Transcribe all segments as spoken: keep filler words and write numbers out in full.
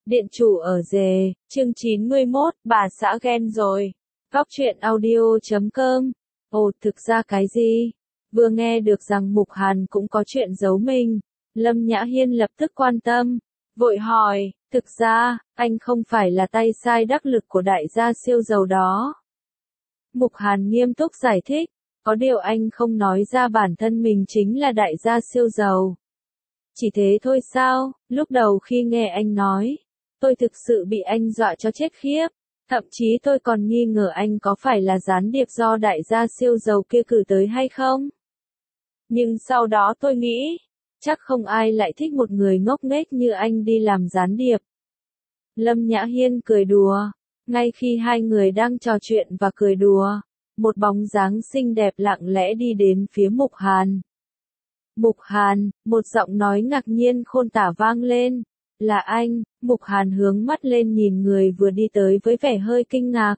Điện chủ ở rề, chương chín mươi mốt, bà xã ghen rồi. Góc truyện audio chấm com. Ồ, thực ra cái gì? Vừa nghe được rằng Mục Hàn cũng có chuyện giấu mình, Lâm Nhã Hiên lập tức quan tâm, vội hỏi, thực ra, anh không phải là tay sai đắc lực của đại gia siêu giàu đó. Mục Hàn nghiêm túc giải thích, có điều anh không nói ra bản thân mình chính là đại gia siêu giàu. Chỉ thế thôi sao? Lúc đầu khi nghe anh nói, tôi thực sự bị anh dọa cho chết khiếp, thậm chí tôi còn nghi ngờ anh có phải là gián điệp do đại gia siêu giàu kia cử tới hay không. Nhưng sau đó tôi nghĩ, chắc không ai lại thích một người ngốc nghếch như anh đi làm gián điệp. Lâm Nhã Hiên cười đùa, ngay khi hai người đang trò chuyện và cười đùa, một bóng dáng xinh đẹp lặng lẽ đi đến phía Mục Hàn. Mục Hàn, một giọng nói ngạc nhiên khôn tả vang lên. Là anh. Mục Hàn hướng mắt lên nhìn người vừa đi tới với vẻ hơi kinh ngạc.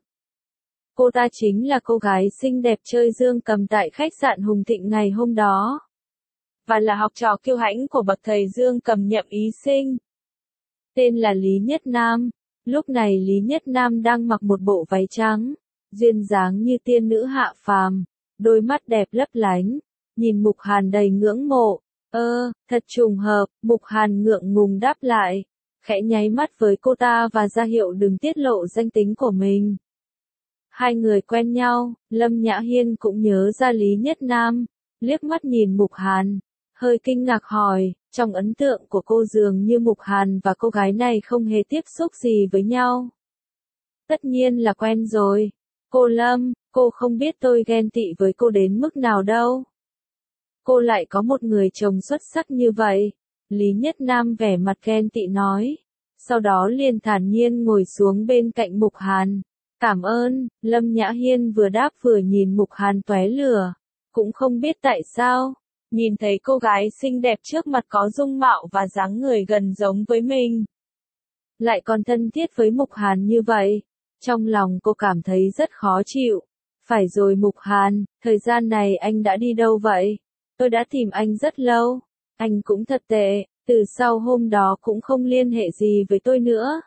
Cô ta chính là cô gái xinh đẹp chơi dương cầm tại khách sạn Hùng Thịnh ngày hôm đó. Và là học trò kiêu hãnh của bậc thầy dương cầm nhậm ý sinh. Tên là Lý Nhất Nam. Lúc này Lý Nhất Nam đang mặc một bộ váy trắng, duyên dáng như tiên nữ hạ phàm, đôi mắt đẹp lấp lánh, nhìn Mục Hàn đầy ngưỡng mộ. Ơ, thật trùng hợp, Mục Hàn ngượng ngùng đáp lại, khẽ nháy mắt với cô ta và ra hiệu đừng tiết lộ danh tính của mình. Hai người quen nhau, Lâm Nhã Hiên cũng nhớ ra Lý Nhất Nam, liếc mắt nhìn Mục Hàn, hơi kinh ngạc hỏi, trong ấn tượng của cô dường như Mục Hàn và cô gái này không hề tiếp xúc gì với nhau. Tất nhiên là quen rồi. Cô Lâm, cô không biết tôi ghen tị với cô đến mức nào đâu. Cô lại có một người chồng xuất sắc như vậy. Lý Nhất Nam vẻ mặt ghen tị nói. Sau đó liền thản nhiên ngồi xuống bên cạnh Mục Hàn. Cảm ơn. Lâm Nhã Hiên vừa đáp vừa nhìn Mục Hàn tóe lửa. Cũng không biết tại sao, nhìn thấy cô gái xinh đẹp trước mặt có dung mạo và dáng người gần giống với mình, lại còn thân thiết với Mục Hàn như vậy. Trong lòng cô cảm thấy rất khó chịu. Phải rồi Mục Hàn, thời gian này anh đã đi đâu vậy? Tôi đã tìm anh rất lâu. Anh cũng thật tệ, từ sau hôm đó cũng không liên hệ gì với tôi nữa.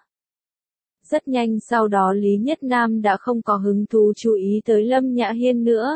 Rất nhanh sau đó Lý Nhất Nam đã không có hứng thú chú ý tới Lâm Nhã Hiên nữa.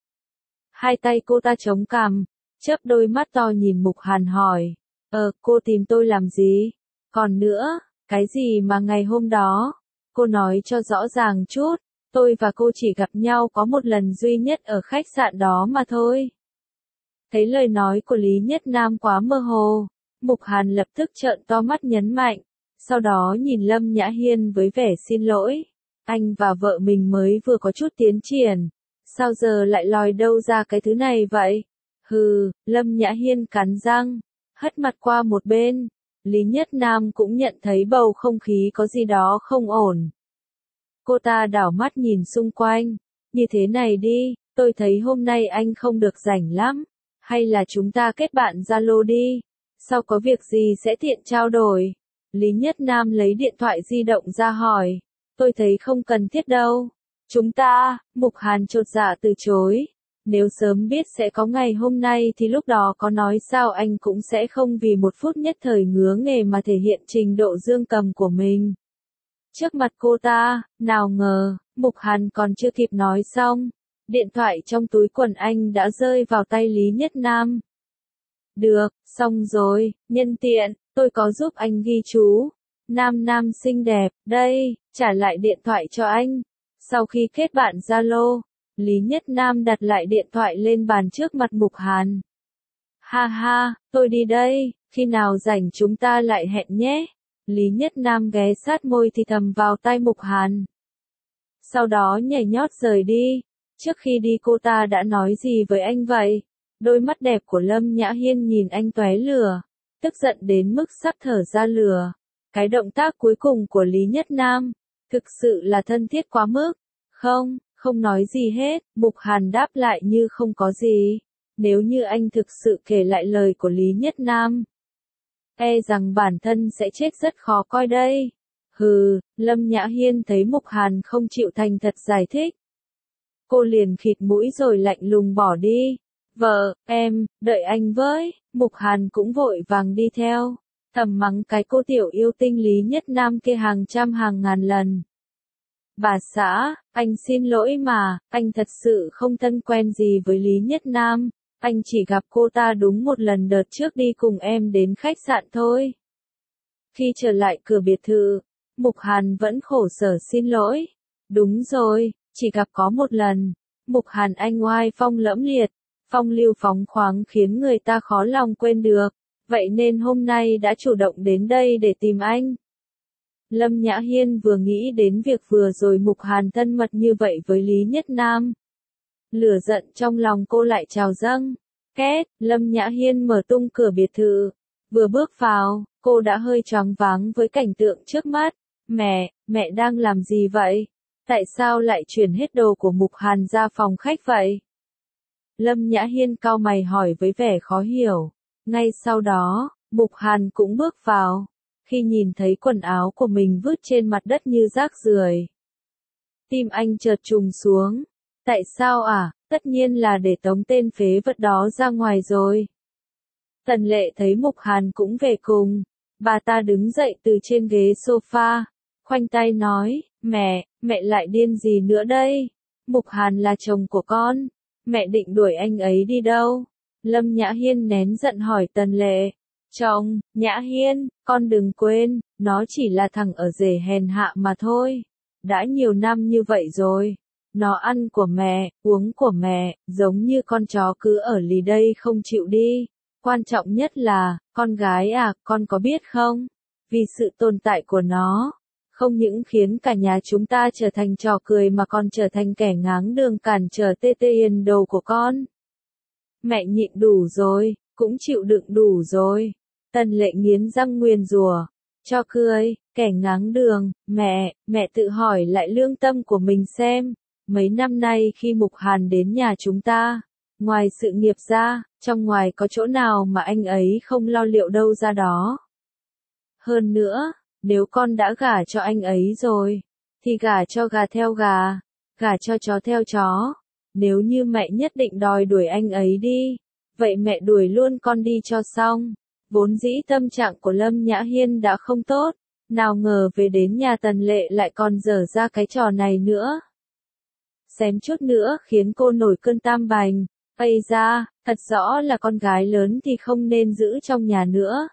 Hai tay cô ta chống cằm, chớp đôi mắt to nhìn Mục Hàn hỏi. Ờ, cô tìm tôi làm gì? Còn nữa, cái gì mà ngày hôm đó? Cô nói cho rõ ràng chút, tôi và cô chỉ gặp nhau có một lần duy nhất ở khách sạn đó mà thôi. Thấy lời nói của Lý Nhất Nam quá mơ hồ, Mục Hàn lập tức trợn to mắt nhấn mạnh, sau đó nhìn Lâm Nhã Hiên với vẻ xin lỗi. Anh và vợ mình mới vừa có chút tiến triển, sao giờ lại lòi đâu ra cái thứ này vậy? Hừ, Lâm Nhã Hiên cắn răng, hất mặt qua một bên. Lý Nhất Nam cũng nhận thấy bầu không khí có gì đó không ổn. Cô ta đảo mắt nhìn xung quanh, như thế này đi, tôi thấy hôm nay anh không được rảnh lắm. Hay là chúng ta kết bạn Zalo đi, sau có việc gì sẽ tiện trao đổi. Lý Nhất Nam lấy điện thoại di động ra hỏi, tôi thấy không cần thiết đâu. Chúng ta, Mục Hàn chột dạ từ chối, nếu sớm biết sẽ có ngày hôm nay thì lúc đó có nói sao anh cũng sẽ không vì một phút nhất thời ngứa nghề mà thể hiện trình độ dương cầm của mình. Trước mặt cô ta, nào ngờ, Mục Hàn còn chưa kịp nói xong. Điện thoại trong túi quần anh đã rơi vào tay Lý Nhất Nam. Được, xong rồi, nhân tiện, tôi có giúp anh ghi chú. Nam Nam xinh đẹp, đây, trả lại điện thoại cho anh. Sau khi kết bạn Zalo, Lý Nhất Nam đặt lại điện thoại lên bàn trước mặt Mục Hàn. Ha ha, tôi đi đây, khi nào rảnh chúng ta lại hẹn nhé. Lý Nhất Nam ghé sát môi thì thầm vào tai Mục Hàn. Sau đó nhảy nhót rời đi. Trước khi đi cô ta đã nói gì với anh vậy? Đôi mắt đẹp của Lâm Nhã Hiên nhìn anh tóe lửa, tức giận đến mức sắp thở ra lửa. Cái động tác cuối cùng của Lý Nhất Nam, thực sự là thân thiết quá mức. Không, không nói gì hết, Mục Hàn đáp lại như không có gì. Nếu như anh thực sự kể lại lời của Lý Nhất Nam, e rằng bản thân sẽ chết rất khó coi đây. Hừ, Lâm Nhã Hiên thấy Mục Hàn không chịu thành thật giải thích. Cô liền khịt mũi rồi lạnh lùng bỏ đi. Vợ, em, đợi anh với. Mục Hàn cũng vội vàng đi theo. thầm mắng cái cô tiểu yêu tinh Lý Nhất Nam kia hàng trăm hàng ngàn lần. Bà xã, anh xin lỗi mà, anh thật sự không thân quen gì với Lý Nhất Nam, anh chỉ gặp cô ta đúng một lần đợt trước đi cùng em đến khách sạn thôi. Khi trở lại cửa biệt thự, Mục Hàn vẫn khổ sở xin lỗi. Đúng rồi, chỉ gặp có một lần. Mục Hàn anh oai phong lẫm liệt, phong lưu phóng khoáng khiến người ta khó lòng quên được, vậy nên hôm nay đã chủ động đến đây để tìm anh. Lâm Nhã Hiên vừa nghĩ đến việc vừa rồi Mục Hàn thân mật như vậy với Lý Nhất Nam. Lửa giận trong lòng cô lại trào dâng. Két, Lâm Nhã Hiên mở tung cửa biệt thự. Vừa bước vào, cô đã hơi choáng váng với cảnh tượng trước mắt. Mẹ, mẹ đang làm gì vậy? Tại sao lại chuyển hết đồ của Mục Hàn ra phòng khách vậy? Lâm Nhã Hiên cau mày hỏi với vẻ khó hiểu. Ngay sau đó, Mục Hàn cũng bước vào. Khi nhìn thấy quần áo của mình vứt trên mặt đất như rác rưởi, tim anh chợt trùng xuống. Tại sao à? Tất nhiên là để tống tên phế vật đó ra ngoài rồi. Tần Lệ thấy Mục Hàn cũng về cùng. Bà ta đứng dậy từ trên ghế sofa, khoanh tay nói, mẹ, mẹ lại điên gì nữa đây? Mục Hàn là chồng của con, mẹ định đuổi anh ấy đi đâu? Lâm Nhã Hiên nén giận hỏi Tần Lệ. Chồng, Nhã Hiên, con đừng quên, nó chỉ là thằng ở rể hèn hạ mà thôi. Đã nhiều năm như vậy rồi. Nó ăn của mẹ, uống của mẹ, giống như con chó cứ ở lì đây không chịu đi. Quan trọng nhất là, con gái à, con có biết không? Vì sự tồn tại của nó, không những khiến cả nhà chúng ta trở thành trò cười mà còn trở thành kẻ ngáng đường cản trở tê tê yên đồ của con. Mẹ nhịn đủ rồi, cũng chịu đựng đủ rồi. Tần Lệ nghiến răng nguyền rủa, cho cười, kẻ ngáng đường, mẹ, mẹ tự hỏi lại lương tâm của mình xem. Mấy năm nay khi Mục Hàn đến nhà chúng ta, ngoài sự nghiệp ra, trong ngoài có chỗ nào mà anh ấy không lo liệu đâu ra đó. Hơn nữa, nếu con đã gả cho anh ấy rồi, thì gả cho gà theo gà, gả cho chó theo chó. Nếu như mẹ nhất định đòi đuổi anh ấy đi, vậy mẹ đuổi luôn con đi cho xong. Vốn dĩ tâm trạng của Lâm Nhã Hiên đã không tốt, nào ngờ về đến nhà Tần Lệ lại còn dở ra cái trò này nữa. Xém chút nữa khiến cô nổi cơn tam bành. Ây da, thật rõ là con gái lớn thì không nên giữ trong nhà nữa.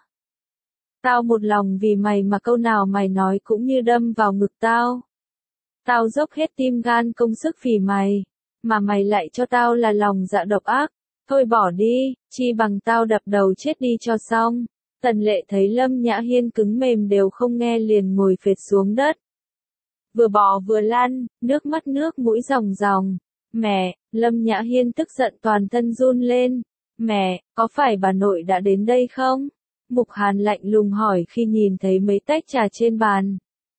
Tao một lòng vì mày mà câu nào mày nói cũng như đâm vào ngực tao. Tao dốc hết tim gan công sức vì mày, mà mày lại cho tao là lòng dạ độc ác. Thôi bỏ đi, chi bằng tao đập đầu chết đi cho xong. Tần Lệ thấy Lâm Nhã Hiên cứng mềm đều không nghe liền ngồi phệt xuống đất. Vừa bò vừa lăn, nước mắt nước mũi ròng ròng. Mẹ, Lâm Nhã Hiên tức giận toàn thân run lên. Mẹ, có phải bà nội đã đến đây không? Mục Hàn lạnh lùng hỏi khi nhìn thấy mấy tách trà trên bàn.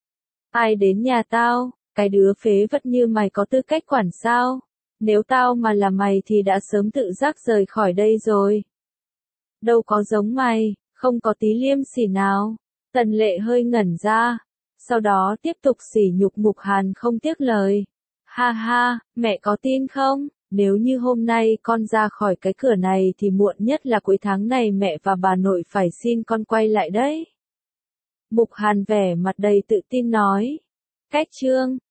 Ai đến nhà tao, cái đứa phế vật như mày có tư cách quản sao? Nếu tao mà là mày thì đã sớm tự giác rời khỏi đây rồi. Đâu có giống mày, không có tí liêm sỉ nào. Tần Lệ hơi ngẩn ra, sau đó tiếp tục sỉ nhục Mục Hàn không tiếc lời. Ha ha, mẹ có tin không? Nếu như hôm nay con ra khỏi cái cửa này thì muộn nhất là cuối tháng này mẹ và bà nội phải xin con quay lại đấy. Mục Hàn vẻ mặt đầy tự tin nói. Cách chương